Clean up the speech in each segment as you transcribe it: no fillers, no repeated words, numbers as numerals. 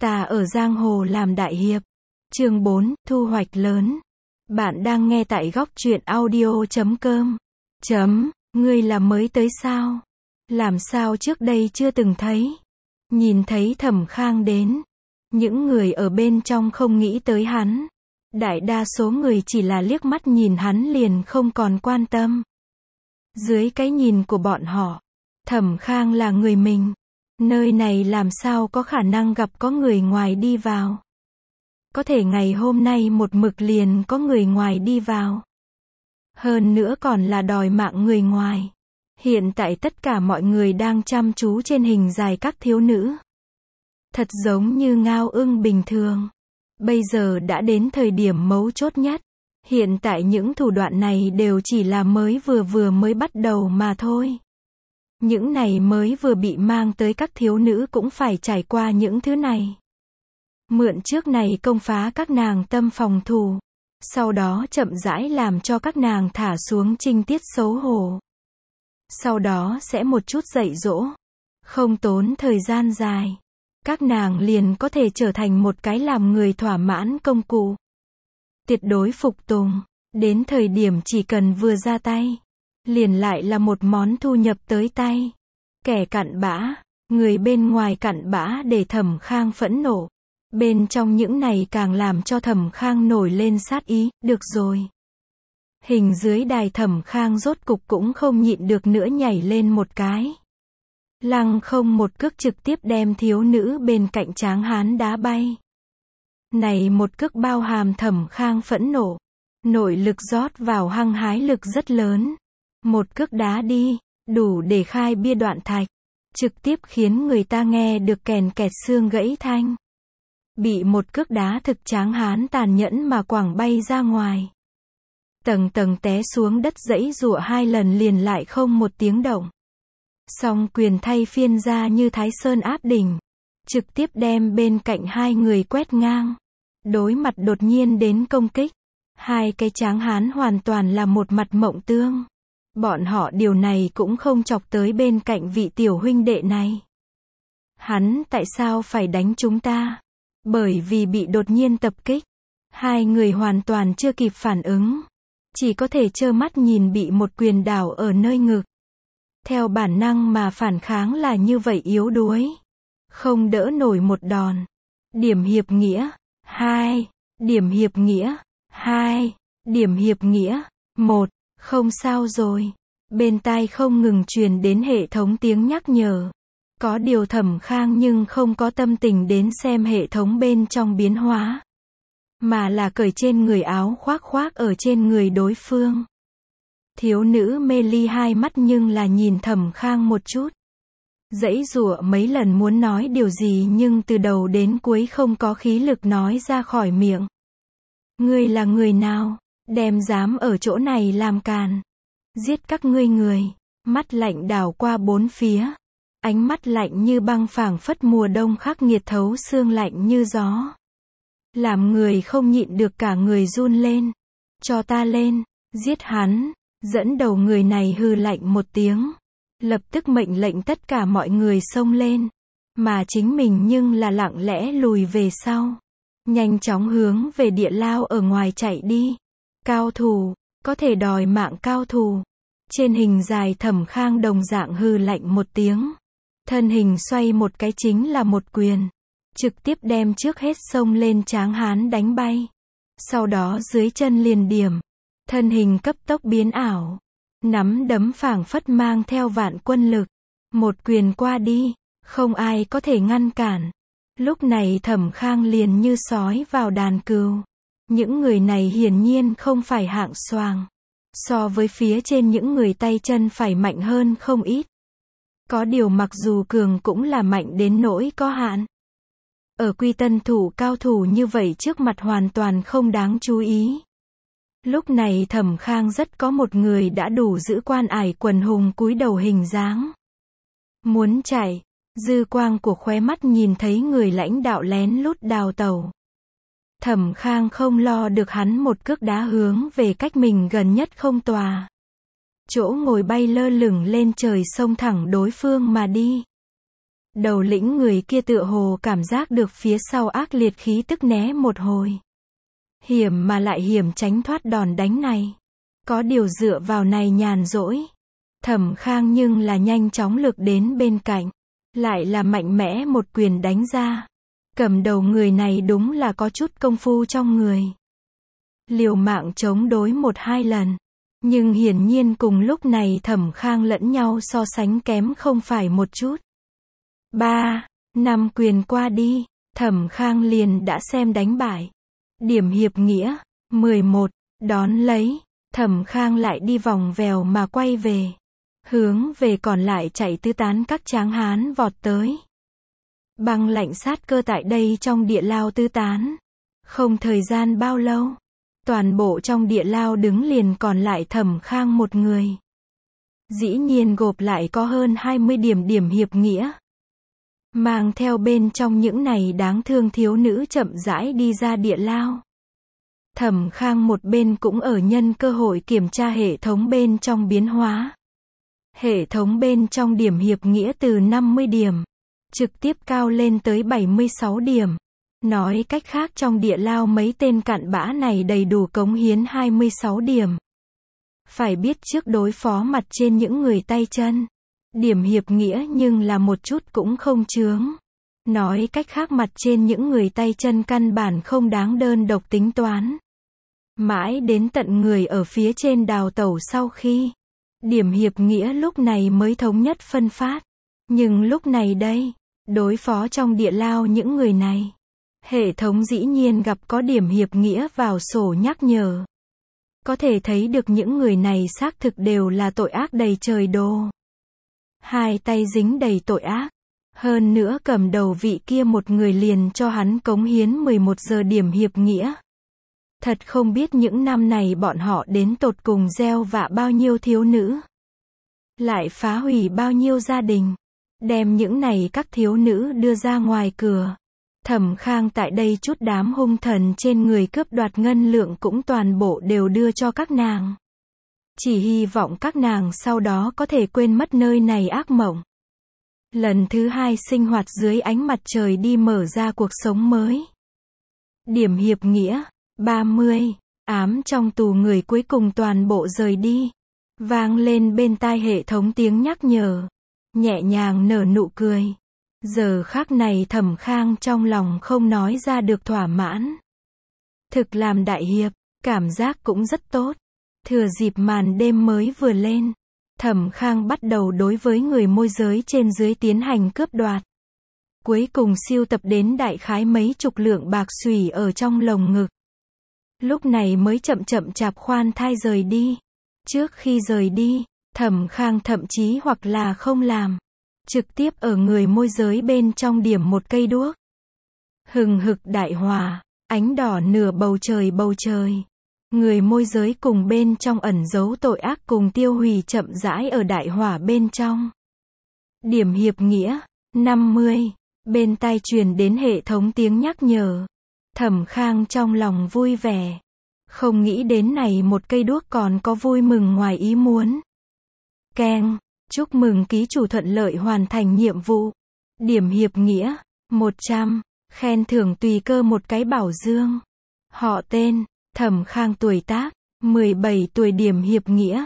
Ta ở giang hồ làm đại hiệp. Chương 4, thu hoạch lớn. Bạn đang nghe tại góc truyện audio.com. Ngươi là mới tới sao? Làm sao trước đây chưa từng thấy? Nhìn thấy Thẩm Khang đến, những người ở bên trong không nghĩ tới hắn. Đại đa số người chỉ là liếc mắt nhìn hắn liền không còn quan tâm. Dưới cái nhìn của bọn họ, Thẩm Khang là người mình. Nơi này làm sao có khả năng gặp có người ngoài đi vào. Có thể ngày hôm nay một mực liền có người ngoài đi vào. Hơn nữa còn là đòi mạng người ngoài. Hiện tại tất cả mọi người đang chăm chú trên hình dài các thiếu nữ. Thật giống như ngao ưng bình thường. Bây giờ đã đến thời điểm mấu chốt nhất. Hiện tại những thủ đoạn này đều chỉ là mới mới bắt đầu mà thôi. Những này mới vừa bị mang tới các thiếu nữ cũng phải trải qua những thứ này. Mượn trước này công phá các nàng tâm phòng thủ. Sau đó chậm rãi làm cho các nàng thả xuống trinh tiết xấu hổ. Sau đó sẽ một chút dạy dỗ. Không tốn thời gian dài. Các nàng liền có thể trở thành một cái làm người thỏa mãn công cụ. Tuyệt đối phục tùng. Đến thời điểm chỉ cần vừa ra tay. Liền lại là một món thu nhập tới tay. Kẻ cặn bã. Người bên ngoài cặn bã để Thẩm Khang phẫn nộ. Bên trong những này càng làm cho Thẩm Khang nổi lên sát ý. Được rồi. Hình dưới đài Thẩm Khang rốt cục cũng không nhịn được nữa nhảy lên một cái. Lăng không một cước trực tiếp đem thiếu nữ bên cạnh Tráng Hán đá bay. Này một cước bao hàm Thẩm Khang phẫn nộ. Nội lực rót vào hăng hái lực rất lớn. Một cước đá đi, đủ để khai bia đoạn thạch. Trực tiếp khiến người ta nghe được kèn kẹt xương gãy thanh. Bị một cước đá thực Tráng Hán tàn nhẫn mà quẳng bay ra ngoài. Tầng tầng té xuống đất giãy giụa 2 lần liền lại không một tiếng động. Song quyền thay phiên ra như Thái Sơn áp đỉnh. Trực tiếp đem bên cạnh hai người quét ngang. Đối mặt đột nhiên đến công kích. Hai cái Tráng Hán hoàn toàn là một mặt mộng tương. Bọn họ điều này cũng không chọc tới bên cạnh vị tiểu huynh đệ này. Hắn tại sao phải đánh chúng ta? Bởi vì bị đột nhiên tập kích. Hai người hoàn toàn chưa kịp phản ứng. Chỉ có thể trơ mắt nhìn bị một quyền đảo ở nơi ngực. Theo bản năng mà phản kháng là như vậy yếu đuối. Không đỡ nổi một đòn. Điểm hiệp nghĩa. 2. Điểm hiệp nghĩa. 2. Điểm hiệp nghĩa. 1. Không sao rồi. Bên tai không ngừng truyền đến hệ thống tiếng nhắc nhở. Có điều Thẩm Khang nhưng không có tâm tình đến xem hệ thống bên trong biến hóa. Mà là cởi trên người áo khoác ở trên người đối phương. Thiếu nữ mê ly hai mắt nhưng là nhìn Thẩm Khang một chút. Giãy giụa mấy lần muốn nói điều gì nhưng từ đầu đến cuối không có khí lực nói ra khỏi miệng. Ngươi là người nào? Đem dám ở chỗ này làm càn. Giết các ngươi người. Mắt lạnh đảo qua bốn phía. Ánh mắt lạnh như băng phảng phất mùa đông khắc nghiệt thấu xương lạnh như gió. Làm người không nhịn được cả người run lên. Cho ta lên. Giết hắn. Dẫn đầu người này hừ lạnh một tiếng. Lập tức mệnh lệnh tất cả mọi người xông lên. Mà chính mình nhưng là lặng lẽ lùi về sau. Nhanh chóng hướng về địa lao ở ngoài chạy đi. Cao thủ, có thể đòi mạng cao thủ. Trên hình dài Thẩm Khang đồng dạng hừ lạnh một tiếng. Thân hình xoay một cái chính là một quyền. Trực tiếp đem trước hết xông lên Tráng Hán đánh bay. Sau đó dưới chân liền điểm. Thân hình cấp tốc biến ảo. Nắm đấm phảng phất mang theo vạn quân lực. Một quyền qua đi, không ai có thể ngăn cản. Lúc này Thẩm Khang liền như sói vào đàn cừu. Những người này hiển nhiên không phải hạng xoàng. So với phía trên những người tay chân phải mạnh hơn không ít. Có điều mặc dù cường cũng là mạnh đến nỗi có hạn. Ở Quy Tân thủ cao thủ như vậy trước mặt hoàn toàn không đáng chú ý. Lúc này Thẩm Khang rất có một người đã đủ giữ quan ải quần hùng cúi đầu hình dáng. Muốn chạy, dư quang của khóe mắt nhìn thấy người lãnh đạo lén lút đào tẩu. Thẩm Khang không lo được hắn một cước đá hướng về cách mình gần nhất không tòa. Chỗ ngồi bay lơ lửng lên trời xông thẳng đối phương mà đi. Đầu lĩnh người kia tựa hồ cảm giác được phía sau ác liệt khí tức né một hồi. Hiểm mà lại hiểm tránh thoát đòn đánh này. Có điều dựa vào này nhàn rỗi. Thẩm Khang nhưng là nhanh chóng lược đến bên cạnh. Lại là mạnh mẽ một quyền đánh ra. Cầm đầu người này đúng là có chút công phu trong người. Liều mạng chống đối 1-2 lần. Nhưng hiển nhiên cùng lúc này Thẩm Khang lẫn nhau so sánh kém không phải một chút. 3-5 quyền qua đi, Thẩm Khang liền đã xem đánh bại. Điểm hiệp nghĩa, 11, đón lấy, Thẩm Khang lại đi vòng vèo mà quay về. Hướng về còn lại chạy tứ tán các tráng hán vọt tới. Băng lạnh sát cơ tại đây trong địa lao tứ tán. Không thời gian bao lâu, toàn bộ trong địa lao đứng liền còn lại Thẩm Khang một người. Dĩ nhiên gộp lại có hơn 20 điểm hiệp nghĩa. Mang theo bên trong những này đáng thương thiếu nữ chậm rãi đi ra địa lao. Thẩm Khang một bên cũng ở nhân cơ hội kiểm tra hệ thống bên trong biến hóa. Hệ thống bên trong điểm hiệp nghĩa từ 50 điểm, trực tiếp cao lên tới 76 điểm. Nói cách khác trong địa lao mấy tên cặn bã này đầy đủ cống hiến 26 điểm. Phải biết trước đối phó mặt trên những người tay chân. Điểm hiệp nghĩa nhưng là một chút cũng không chướng. Nói cách khác mặt trên những người tay chân căn bản không đáng đơn độc tính toán. Mãi đến tận người ở phía trên đào tẩu sau khi. Điểm hiệp nghĩa lúc này mới thống nhất phân phát. Nhưng lúc này đây, đối phó trong địa lao những người này. Hệ thống dĩ nhiên gặp có điểm hiệp nghĩa vào sổ nhắc nhở. Có thể thấy được những người này xác thực đều là tội ác đầy trời đồ. Hai tay dính đầy tội ác. Hơn nữa cầm đầu vị kia một người liền cho hắn cống hiến 11 giờ điểm hiệp nghĩa. Thật không biết những năm này bọn họ đến tột cùng gieo vạ bao nhiêu thiếu nữ. Lại phá hủy bao nhiêu gia đình. Đem những này các thiếu nữ đưa ra ngoài cửa. Thẩm Khang tại đây chút đám hung thần trên người cướp đoạt ngân lượng cũng toàn bộ đều đưa cho các nàng. Chỉ hy vọng các nàng sau đó có thể quên mất nơi này ác mộng. Lần thứ 2 sinh hoạt dưới ánh mặt trời đi mở ra cuộc sống mới. Điểm hiệp nghĩa, 30, ám trong tù người cuối cùng toàn bộ rời đi. Vang lên bên tai hệ thống tiếng nhắc nhở. Nhẹ nhàng nở nụ cười. Giờ khắc này Thẩm Khang trong lòng không nói ra được thỏa mãn. Thực làm đại hiệp, cảm giác cũng rất tốt. Thừa dịp màn đêm mới vừa lên, Thẩm Khang bắt đầu đối với người môi giới trên dưới tiến hành cướp đoạt. Cuối cùng siêu tập đến đại khái mấy chục lượng bạc xùy ở trong lồng ngực. Lúc này mới chậm chạp khoan thai rời đi. Trước khi rời đi, Thẩm Khang thậm chí hoặc là không làm. Trực tiếp ở người môi giới bên trong điểm một cây đuốc. Hừng hực đại hỏa, ánh đỏ nửa bầu trời. Người môi giới cùng bên trong ẩn giấu tội ác cùng tiêu hủy chậm rãi ở đại hỏa bên trong. Điểm hiệp nghĩa, 50, bên tai truyền đến hệ thống tiếng nhắc nhở. Thẩm Khang trong lòng vui vẻ. Không nghĩ đến này một cây đuốc còn có vui mừng ngoài ý muốn. Keng, chúc mừng ký chủ thuận lợi hoàn thành nhiệm vụ. Điểm hiệp nghĩa, 100, khen thưởng tùy cơ một cái bảo dương. Họ tên, Thẩm Khang tuổi tác, 17 tuổi điểm hiệp nghĩa.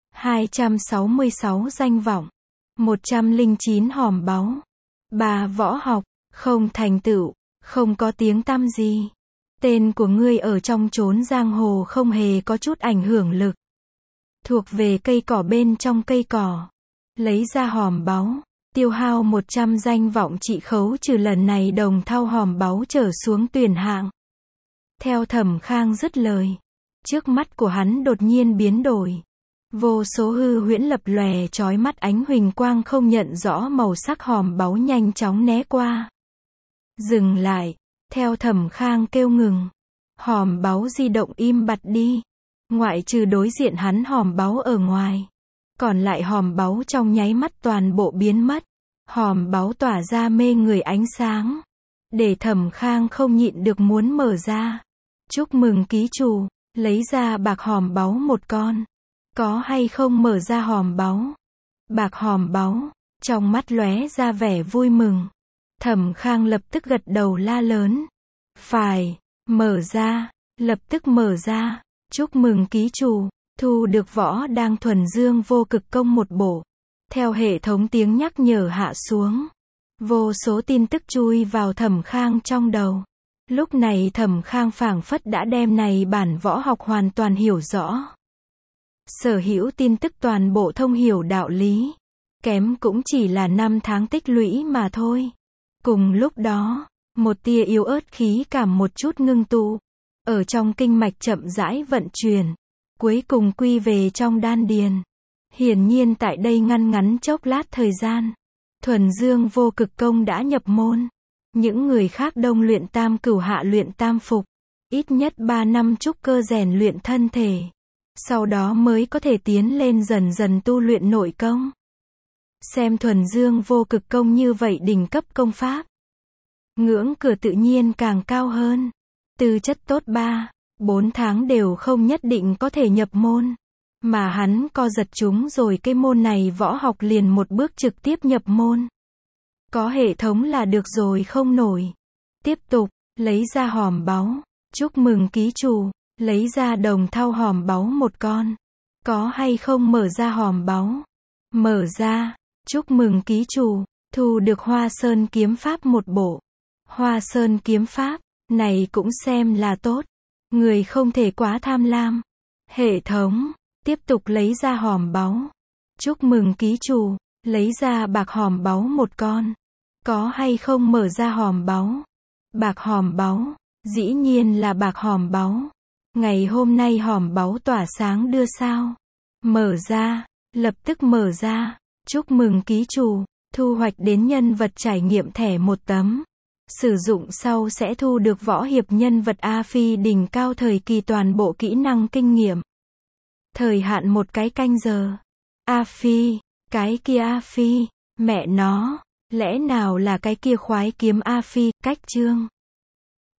266 danh vọng. 109 hòm báu. 3 võ học, không thành tựu, không có tiếng tăm gì. Tên của ngươi ở trong chốn giang hồ không hề có chút ảnh hưởng lực. Thuộc về cây cỏ bên trong cây cỏ. Lấy ra hòm báu, tiêu hao 100 danh vọng trị khấu trừ lần này đồng thau hòm báu trở xuống tuyển hạng. Theo Thẩm Khang dứt lời, trước mắt của hắn đột nhiên biến đổi. Vô số hư huyễn lập lòe chói mắt ánh huỳnh quang không nhận rõ màu sắc hòm báu nhanh chóng né qua. Dừng lại, theo Thẩm Khang kêu ngừng. Hòm báu di động im bặt đi. Ngoại trừ đối diện hắn hòm báu ở ngoài. Còn lại hòm báu trong nháy mắt toàn bộ biến mất. Hòm báu tỏa ra mê người ánh sáng. Để Thẩm Khang không nhịn được muốn mở ra. Chúc mừng ký chủ, lấy ra bạc hòm báu một con. Có hay không mở ra hòm báu? Bạc hòm báu, Trong mắt lóe ra vẻ vui mừng. Thẩm Khang lập tức gật đầu la lớn. Phải, mở ra, lập tức mở ra. Chúc mừng ký chủ, thu được võ đang thuần dương vô cực công một bộ. Theo hệ thống tiếng nhắc nhở hạ xuống, vô số tin tức chui vào Thẩm Khang trong đầu. Lúc này Thẩm Khang phảng phất đã đem này bản võ học hoàn toàn hiểu rõ. Sở hữu tin tức toàn bộ thông hiểu đạo lý. Kém cũng chỉ là 5 tháng tích lũy mà thôi. Cùng lúc đó, một tia yếu ớt khí cảm một chút ngưng tụ. Ở trong kinh mạch chậm rãi vận chuyển. Cuối cùng quy về trong đan điền. Hiển nhiên tại đây ngắn chốc lát thời gian. Thuần dương vô cực công đã nhập môn. Những người khác đông luyện tam cửu hạ luyện tam phục. Ít nhất 3 năm trúc cơ rèn luyện thân thể. Sau đó mới có thể tiến lên dần dần tu luyện nội công. Xem thuần dương vô cực công như vậy đỉnh cấp công pháp. Ngưỡng cửa tự nhiên càng cao hơn. Tư chất tốt 3-4 tháng đều không nhất định có thể nhập môn. Mà hắn co giật chúng rồi cái môn này võ học liền một bước trực tiếp nhập môn. Có hệ thống là được rồi không nổi. Tiếp tục, lấy ra hòm báu. Chúc mừng ký chủ, lấy ra đồng thau hòm báu một con. Có hay không mở ra hòm báu? Mở ra, chúc mừng ký chủ, thu được Hoa Sơn kiếm pháp một bộ. Hoa Sơn kiếm pháp, này cũng xem là tốt. Người không thể quá tham lam. Hệ thống, tiếp tục lấy ra hòm báu. Chúc mừng ký chủ, lấy ra bạc hòm báu một con. Có hay không mở ra hòm báu? Bạc hòm báu, dĩ nhiên là bạc hòm báu. Ngày hôm nay hòm báu tỏa sáng đưa sao? Mở ra, lập tức mở ra. Chúc mừng ký chủ, thu hoạch đến nhân vật trải nghiệm thẻ một tấm. Sử dụng sau sẽ thu được võ hiệp nhân vật A Phi đỉnh cao thời kỳ toàn bộ kỹ năng kinh nghiệm. Thời hạn 1 cái canh giờ. A Phi, cái kia A Phi, mẹ nó, lẽ nào là cái kia khoái kiếm A Phi, cách chương.